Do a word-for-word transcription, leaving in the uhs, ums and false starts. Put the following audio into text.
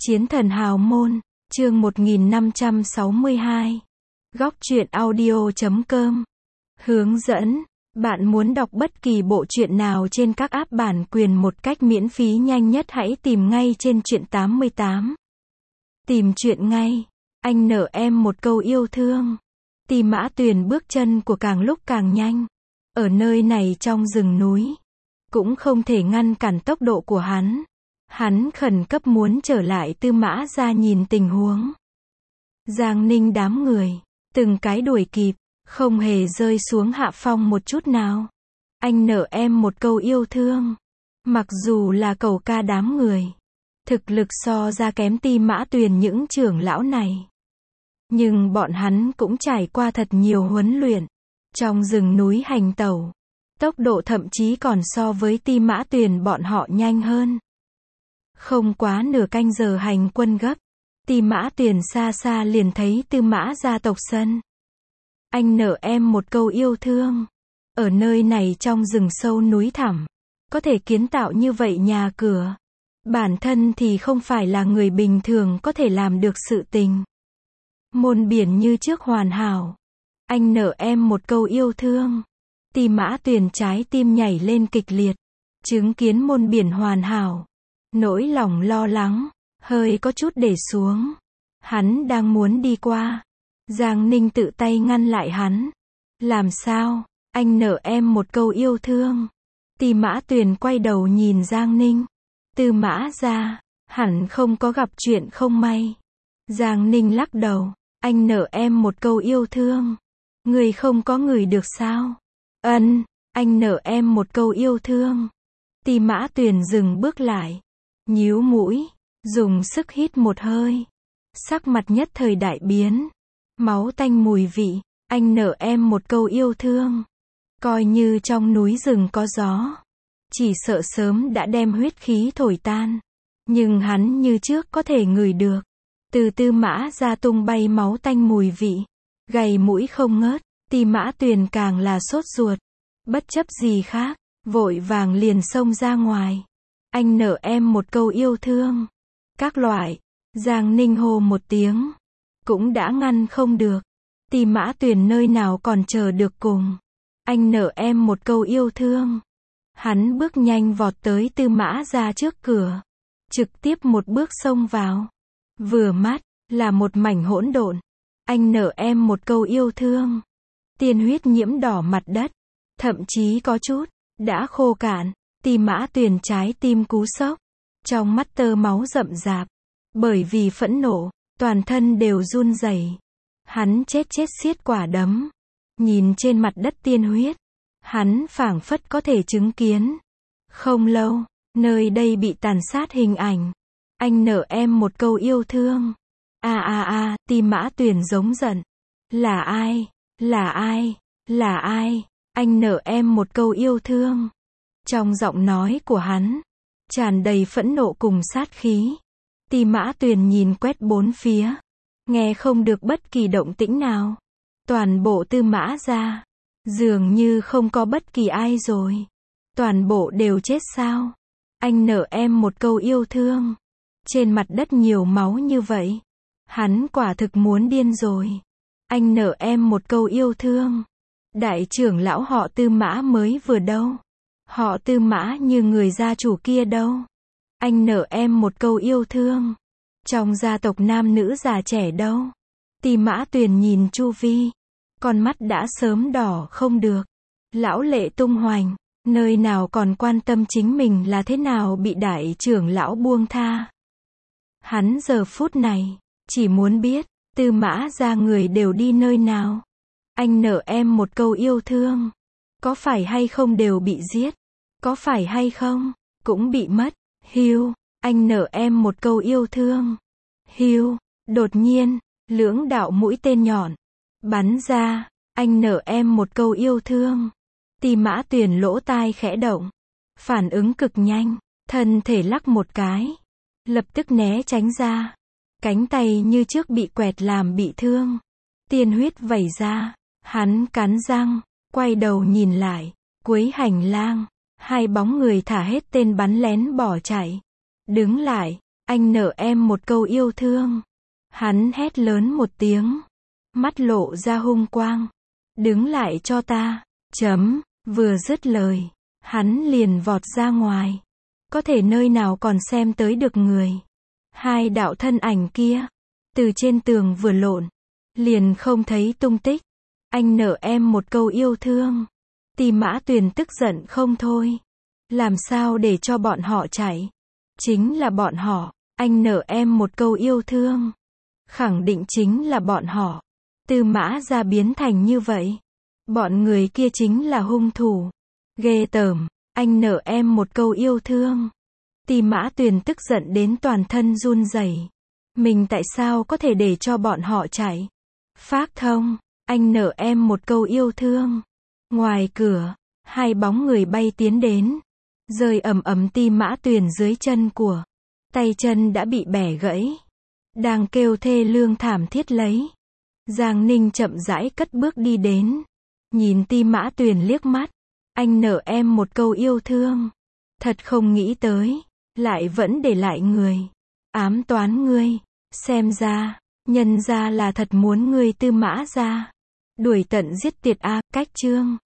Chiến thần hào môn, chương một nghìn năm trăm sáu mươi hai. Góc truyện audio chấm com. Hướng dẫn, bạn muốn đọc bất kỳ bộ truyện nào trên các app bản quyền một cách miễn phí nhanh nhất hãy tìm ngay trên truyện tám mươi tám. Tìm truyện ngay, anh nợ em một câu yêu thương. Ti Mã Tuyền bước chân của càng lúc càng nhanh. Ở nơi này trong rừng núi, cũng không thể ngăn cản tốc độ của hắn. Hắn khẩn cấp muốn trở lại Tư Mã ra nhìn tình huống. Giang Ninh đám người, từng cái đuổi kịp, không hề rơi xuống hạ phong một chút nào. Anh nợ em một câu yêu thương. Mặc dù là cầu ca đám người, thực lực so ra kém Ti Mã Tuyền những trưởng lão này. Nhưng bọn hắn cũng trải qua thật nhiều huấn luyện. Trong rừng núi hành tẩu, tốc độ thậm chí còn so với Ti Mã Tuyền bọn họ nhanh hơn. Không quá nửa canh giờ hành quân gấp, Ti Mã Tuyền xa xa liền thấy Tư Mã gia tộc sân. Anh nợ em một câu yêu thương. Ở nơi này trong rừng sâu núi thẳm, có thể kiến tạo như vậy nhà cửa, bản thân thì không phải là người bình thường có thể làm được sự tình. Môn biển như trước hoàn hảo. Anh nợ em một câu yêu thương. Ti Mã Tuyền trái tim nhảy lên kịch liệt, chứng kiến môn biển hoàn hảo. Nỗi lòng lo lắng, hơi có chút để xuống. Hắn đang muốn đi qua. Giang Ninh tự tay ngăn lại hắn. Làm sao? Anh nợ em một câu yêu thương. Ti Mã Tuyền quay đầu nhìn Giang Ninh. Tư Mã ra, hẳn không có gặp chuyện không may. Giang Ninh lắc đầu. Anh nợ em một câu yêu thương. Người không có người được sao? Ân, anh nợ em một câu yêu thương. Ti Mã Tuyền dừng bước lại, nhíu mũi, dùng sức hít một hơi. Sắc mặt nhất thời đại biến. Máu tanh mùi vị. Anh nợ em một câu yêu thương. Coi như trong núi rừng có gió, chỉ sợ sớm đã đem huyết khí thổi tan. Nhưng hắn như trước có thể ngửi được. Từ Tư Mã ra tung bay máu tanh mùi vị. Gầy mũi không ngớt. Ti Mã Tuyền càng là sốt ruột. Bất chấp gì khác, vội vàng liền xông ra ngoài. Anh nợ em một câu yêu thương. Các loại. Giang Ninh hô một tiếng, cũng đã ngăn không được. Ti Mã Tuyền nơi nào còn chờ được cùng. Anh nợ em một câu yêu thương. Hắn bước nhanh vọt tới Tư Mã ra trước cửa, trực tiếp một bước xông vào. Vừa mắt là một mảnh hỗn độn. Anh nợ em một câu yêu thương. Tiên huyết nhiễm đỏ mặt đất, thậm chí có chút đã khô cạn. Ti Mã Tuyền trái tim cú sốc, trong mắt tơ máu rậm rạp, bởi vì phẫn nộ, toàn thân đều run rẩy. Hắn chết chết siết quả đấm, nhìn trên mặt đất tiên huyết, hắn phảng phất có thể chứng kiến. Không lâu, nơi đây bị tàn sát hình ảnh. Anh nợ em một câu yêu thương. A a a, Ti Mã Tuyền giống giận. Là ai? Là ai? Là ai? Anh nợ em một câu yêu thương. Trong giọng nói của hắn, tràn đầy phẫn nộ cùng sát khí. Ti Mã Tuyền nhìn quét bốn phía, nghe không được bất kỳ động tĩnh nào. Toàn bộ Tư Mã ra, dường như không có bất kỳ ai rồi. Toàn bộ đều chết sao? Anh nợ em một câu yêu thương. Trên mặt đất nhiều máu như vậy, hắn quả thực muốn điên rồi. Anh nợ em một câu yêu thương. Đại trưởng lão họ Tư Mã mới vừa đâu? Họ Tư Mã như người gia chủ kia đâu? Anh nợ em một câu yêu thương. Trong gia tộc nam nữ già trẻ đâu? Ti Mã Tuyền nhìn chu vi, con mắt đã sớm đỏ không được. Lão lệ tung hoành, nơi nào còn quan tâm chính mình là thế nào bị đại trưởng lão buông tha. Hắn giờ phút này chỉ muốn biết Tư Mã ra người đều đi nơi nào. Anh nợ em một câu yêu thương. Có phải hay không đều bị giết? Có phải hay không cũng bị mất? Hiu, anh nợ em một câu yêu thương. Hiu, đột nhiên, lưỡng đạo mũi tên nhọn bắn ra. Anh nợ em một câu yêu thương. Ti Mã Tuyền lỗ tai khẽ động, phản ứng cực nhanh, thân thể lắc một cái, lập tức né tránh ra. Cánh tay như trước bị quẹt làm bị thương, tiên huyết vẩy ra. Hắn cắn răng, quay đầu nhìn lại, cuối hành lang, hai bóng người thả hết tên bắn lén bỏ chạy. Đứng lại, anh nợ em một câu yêu thương. Hắn hét lớn một tiếng, mắt lộ ra hung quang. Đứng lại cho ta. Chấm, vừa dứt lời, hắn liền vọt ra ngoài. Có thể nơi nào còn xem tới được người. Hai đạo thân ảnh kia, từ trên tường vừa lộn, liền không thấy tung tích. Anh nợ em một câu yêu thương. Ti Mã Tuyền tức giận không thôi. Làm sao để cho bọn họ chạy? Chính là bọn họ. Anh nợ em một câu yêu thương. Khẳng định chính là bọn họ. Tư Mã gia biến thành như vậy. Bọn người kia chính là hung thủ. Ghê tởm. Anh nợ em một câu yêu thương. Ti Mã Tuyền tức giận đến toàn thân run rẩy. Mình tại sao có thể để cho bọn họ chạy? Phác Thông, anh nợ em một câu yêu thương. Ngoài cửa, hai bóng người bay tiến đến, rơi ầm ầm Ti Mã Tuyền dưới chân của. Tay chân đã bị bẻ gãy, đang kêu thê lương thảm thiết lấy. Giang Ninh chậm rãi cất bước đi đến, nhìn Ti Mã Tuyền liếc mắt. Anh nợ em một câu yêu thương. Thật không nghĩ tới, lại vẫn để lại người ám toán ngươi. Xem ra, nhân ra là thật muốn ngươi Tư Mã gia đuổi tận giết tiệt a. Cách chương